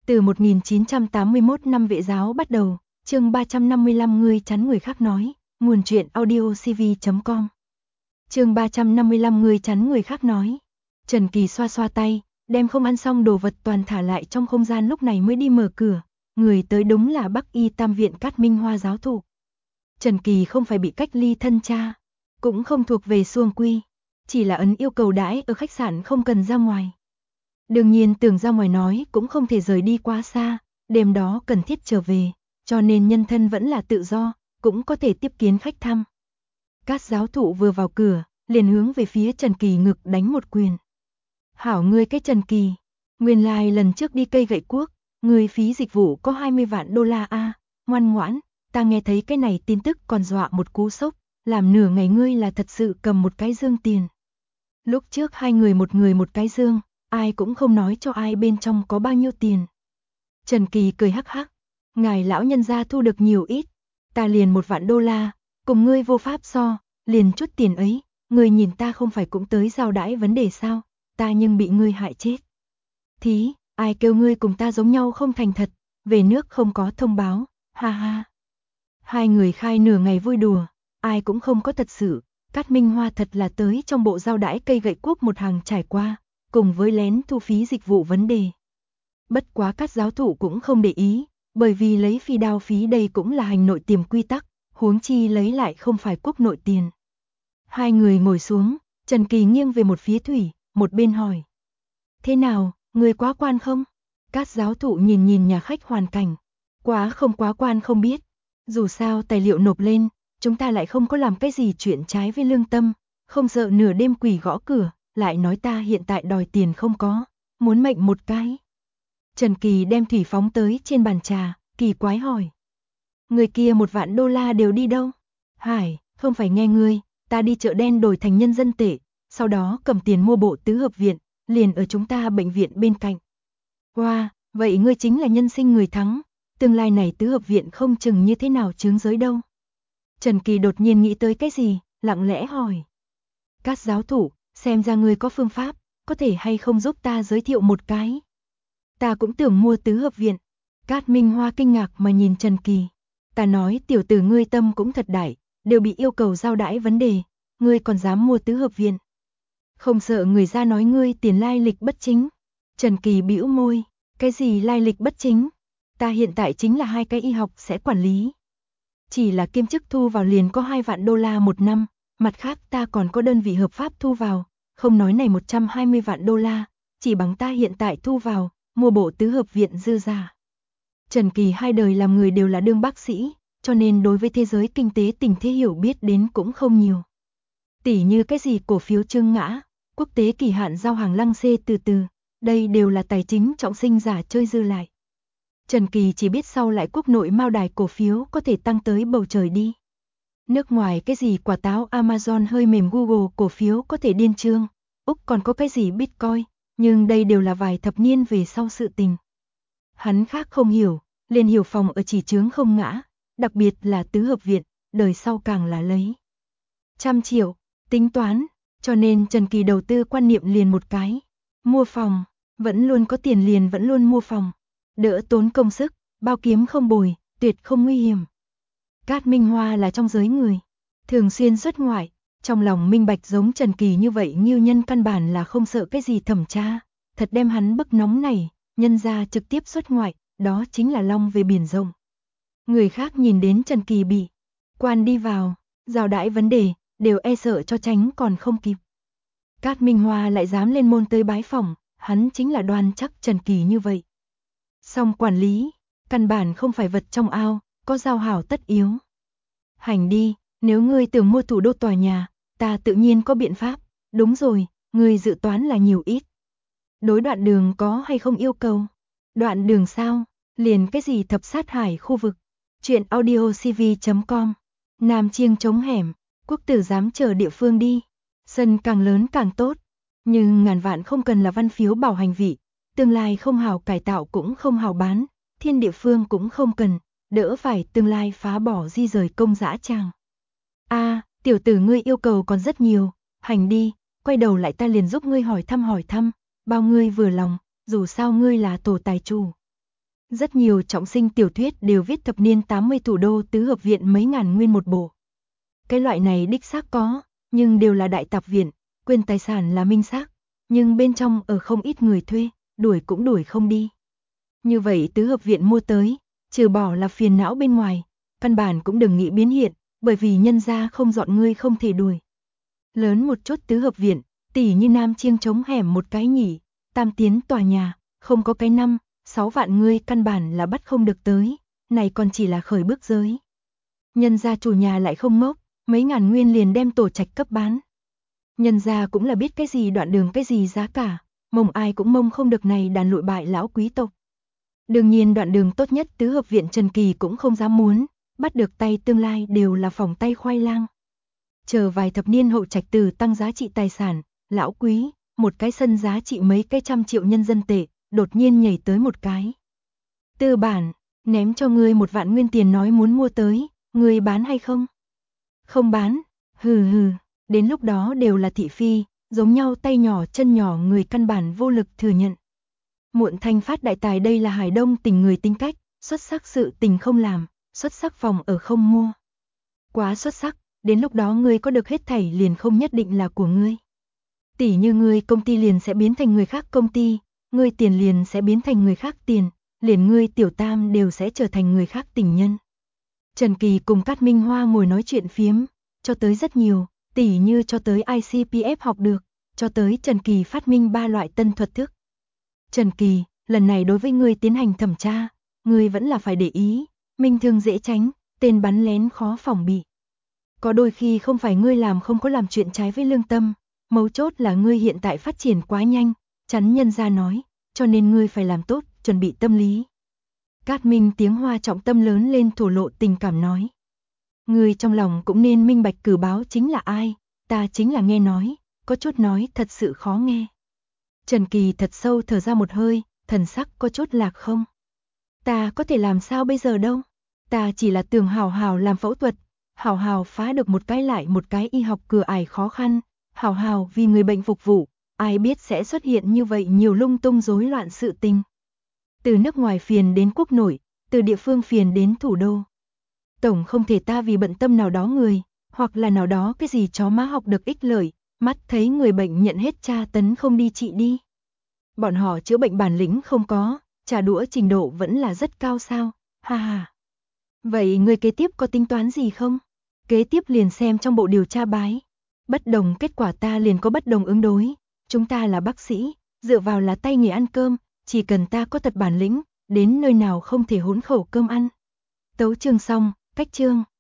Từ 1981 năm vệ giáo bắt đầu, chương 355 ngươi chắn người khác nói, nguồn truyện audiocv.com. Chương 355 ngươi chắn người khác nói. Trần Kỳ xoa xoa tay, đem không ăn xong đồ vật toàn thả lại trong không gian, lúc này mới đi mở cửa. Người tới đúng là Bắc Y Tam viện Cát Minh Hoa giáo thụ. Trần Kỳ không phải bị cách ly thân cha, cũng không thuộc về xuông quy, chỉ là ấn yêu cầu đãi ở khách sạn không cần ra ngoài. Đương nhiên tưởng ra ngoài nói cũng không thể rời đi quá xa, đêm đó cần thiết trở về, cho nên nhân thân vẫn là tự do, cũng có thể tiếp kiến khách thăm. Cát giáo thụ vừa vào cửa, liền hướng về phía Trần Kỳ ngực đánh một quyền. Hảo ngươi cái Trần Kỳ, nguyên lai lần trước đi cây gậy cuốc, ngươi phí dịch vụ có 20 vạn đô la a, ngoan ngoãn, ta nghe thấy cái này tin tức còn dọa một cú sốc, làm nửa ngày ngươi là thật sự cầm một cái dương tiền. Lúc trước hai người một cái dương, ai cũng không nói cho ai bên trong có bao nhiêu tiền. Trần Kỳ cười hắc hắc, ngài lão nhân gia thu được nhiều ít, ta liền 1 vạn đô la, cùng ngươi vô pháp so, liền chút tiền ấy, ngươi nhìn ta không phải cũng tới giao đãi vấn đề sao, ta nhưng bị ngươi hại chết. Thí, ai kêu ngươi cùng ta giống nhau không thành thật, về nước không có thông báo, ha ha. Hai người khai nửa ngày vui đùa, ai cũng không có thật sự, Cát Minh Hoa thật là tới trong bộ giao đãi cây gậy cuốc một hàng trải qua, cùng với lén thu phí dịch vụ vấn đề. Bất quá Cát giáo thụ cũng không để ý, bởi vì lấy phi đao phí đây cũng là hành nội tiềm quy tắc, huống chi lấy lại không phải quốc nội tiền. Hai người ngồi xuống, Trần Kỳ nghiêng về một phía Thủy, một bên hỏi. Thế nào, người quá quan không? Cát giáo thụ nhìn nhà khách hoàn cảnh. Quá quan không biết. Dù sao tài liệu nộp lên, chúng ta lại không có làm cái gì chuyện trái với lương tâm, không sợ nửa đêm quỷ gõ cửa, lại nói ta hiện tại đòi tiền không có, muốn mệnh một cái. Trần Kỳ đem thủy phóng tới trên bàn trà, kỳ quái hỏi. Người kia 1 vạn đô la đều đi đâu? Hải, không phải nghe ngươi, ta đi chợ đen đổi thành nhân dân tệ, sau đó cầm tiền mua bộ tứ hợp viện, liền ở chúng ta bệnh viện bên cạnh. Wow, vậy ngươi chính là nhân sinh người thắng, tương lai này tứ hợp viện không chừng như thế nào chướng giới đâu. Trần Kỳ đột nhiên nghĩ tới cái gì, lặng lẽ hỏi. Cát giáo thụ, xem ra ngươi có phương pháp, có thể hay không giúp ta giới thiệu một cái? Ta cũng tưởng mua tứ hợp viện. Cát Minh Hoa kinh ngạc mà nhìn Trần Kỳ. Ta nói tiểu tử ngươi tâm cũng thật đại, đều bị yêu cầu giao đãi vấn đề, ngươi còn dám mua tứ hợp viện. Không sợ người ra nói ngươi tiền lai lịch bất chính. Trần Kỳ bĩu môi, cái gì lai lịch bất chính? Ta hiện tại chính là 2 cái y học sẽ quản lý. Chỉ là kiêm chức thu vào liền có 2 vạn đô la một năm, mặt khác ta còn có đơn vị hợp pháp thu vào, không nói này 120 vạn đô la, chỉ bằng ta hiện tại thu vào, mua bộ tứ hợp viện dư giả. Trần Kỳ hai đời làm người đều là đương bác sĩ, cho nên đối với thế giới kinh tế tình thế hiểu biết đến cũng không nhiều. Tỉ như cái gì cổ phiếu trương ngã, quốc tế kỳ hạn giao hàng lăng xê từ từ, đây đều là tài chính trọng sinh giả chơi dư lại. Trần Kỳ chỉ biết sau lại quốc nội mao đài cổ phiếu có thể tăng tới bầu trời đi. Nước ngoài cái gì quả táo Amazon hơi mềm Google cổ phiếu có thể điên trương, Úc còn có cái gì Bitcoin, nhưng đây đều là vài thập niên về sau sự tình. Hắn khác không hiểu, liền hiểu phòng ở chỉ chướng không ngã, đặc biệt là tứ hợp viện, đời sau càng là lấy 100 triệu, tính toán, cho nên Trần Kỳ đầu tư quan niệm liền một cái, mua phòng, vẫn luôn có tiền liền vẫn luôn mua phòng, đỡ tốn công sức, bao kiếm không bồi, tuyệt không nguy hiểm. Cát Minh Hoa là trong giới người, thường xuyên xuất ngoại, trong lòng minh bạch giống Trần Kỳ như vậy nghiêu nhân căn bản là không sợ cái gì thẩm tra, thật đem hắn bức nóng này, nhân ra trực tiếp xuất ngoại, đó chính là long về biển rộng. Người khác nhìn đến Trần Kỳ bị quan đi vào, giao đãi vấn đề, đều e sợ cho tránh còn không kịp. Cát Minh Hoa lại dám lên môn tới bái phỏng, hắn chính là đoan chắc Trần Kỳ như vậy. Song quản lý, căn bản không phải vật trong ao, có giao hảo tất yếu. Hành đi, nếu ngươi tưởng mua thủ đô tòa nhà, ta tự nhiên có biện pháp, đúng rồi, ngươi dự toán là nhiều ít. Đối đoạn đường có hay không yêu cầu? Đoạn đường sao? Liền cái gì thập sát hải khu vực? Chuyện audiocv.com. Nam Chiêng trống hẻm, quốc tử giám chờ địa phương đi. Sân càng lớn càng tốt, nhưng ngàn vạn không cần là văn phiếu bảo hành vị, tương lai không hào cải tạo cũng không hào bán, thiên địa phương cũng không cần, đỡ phải tương lai phá bỏ di rời công dã tràng. Tiểu tử ngươi yêu cầu còn rất nhiều, hành đi, quay đầu lại ta liền giúp ngươi hỏi thăm, bao ngươi vừa lòng, dù sao ngươi là tổ tài chủ. Rất nhiều trọng sinh tiểu thuyết đều viết thập niên 80 thủ đô tứ hợp viện mấy ngàn nguyên một bộ. Cái loại này đích xác có, nhưng đều là đại tạp viện, quyền tài sản là minh xác, nhưng bên trong ở không ít người thuê, đuổi cũng đuổi không đi. Như vậy tứ hợp viện mua tới, trừ bỏ là phiền não bên ngoài, căn bản cũng đừng nghĩ biến hiện, bởi vì nhân gia không dọn ngươi không thể đuổi. Lớn một chút tứ hợp viện, tỉ như Nam Chiêng trống hẻm một cái nhỉ, tam tiến tòa nhà, không có cái 5-6 vạn ngươi căn bản là bắt không được tới, này còn chỉ là khởi bước giới. Nhân gia chủ nhà lại không ngốc, mấy ngàn nguyên liền đem tổ trạch cấp bán. Nhân gia cũng là biết cái gì đoạn đường cái gì giá cả, mông ai cũng mông không được này đàn lụi bại lão quý tộc. Đương nhiên đoạn đường tốt nhất tứ hợp viện Trần Kỳ cũng không dám muốn, bắt được tay tương lai đều là phòng tay khoai lang. Chờ vài thập niên hậu trạch từ tăng giá trị tài sản, lão quý, một cái sân giá trị mấy cái trăm triệu nhân dân tệ, đột nhiên nhảy tới một cái. Tư bản, ném cho ngươi 1 vạn nguyên tiền nói muốn mua tới, ngươi bán hay không? Không bán, hừ hừ, đến lúc đó đều là thị phi, giống nhau tay nhỏ chân nhỏ người căn bản vô lực thừa nhận. Muộn thanh phát đại tài đây là Hải Đông tình người tính cách, xuất sắc sự tình không làm, xuất sắc phòng ở không mua. Quá xuất sắc, đến lúc đó ngươi có được hết thảy liền không nhất định là của ngươi. Tỷ như ngươi công ty liền sẽ biến thành người khác công ty, ngươi tiền liền sẽ biến thành người khác tiền, liền ngươi tiểu tam đều sẽ trở thành người khác tình nhân. Trần Kỳ cùng Cát Minh Hoa ngồi nói chuyện phiếm, cho tới rất nhiều, tỷ như cho tới ICPF học được, cho tới Trần Kỳ phát minh 3 loại tân thuật thức. Trần Kỳ, lần này đối với ngươi tiến hành thẩm tra, ngươi vẫn là phải để ý, minh thương dễ tránh, tên bắn lén khó phòng bị. Có đôi khi không phải ngươi làm không có làm chuyện trái với lương tâm, mấu chốt là ngươi hiện tại phát triển quá nhanh, chắn nhân ra nói, cho nên ngươi phải làm tốt, chuẩn bị tâm lý. Cát Minh tiếng Hoa trọng tâm lớn lên thổ lộ tình cảm nói. Ngươi trong lòng cũng nên minh bạch cử báo chính là ai, ta chính là nghe nói, có chút nói thật sự khó nghe. Trần Kỳ thật sâu thở ra một hơi, thần sắc có chút lạc không. Ta có thể làm sao bây giờ đâu, ta chỉ là tưởng hào hào làm phẫu thuật, hào hào phá được một cái lại một cái y học cửa ải khó khăn, hào hào vì người bệnh phục vụ, ai biết sẽ xuất hiện như vậy nhiều lung tung rối loạn sự tình. Từ nước ngoài phiền đến quốc nội, từ địa phương phiền đến thủ đô. Tổng không thể ta vì bận tâm nào đó người, hoặc là nào đó cái gì chó má học được ích lợi, mắt thấy người bệnh nhận hết tra tấn không đi trị đi. Bọn họ chữa bệnh bản lĩnh không có, trả đũa trình độ vẫn là rất cao sao, ha ha. Vậy người kế tiếp có tính toán gì không? Kế tiếp liền xem trong bộ điều tra bái. Bất đồng kết quả ta liền có bất đồng ứng đối. Chúng ta là bác sĩ, dựa vào là tay nghề ăn cơm, chỉ cần ta có thật bản lĩnh, đến nơi nào không thể hỗn khẩu cơm ăn. Tấu chương xong, cách chương.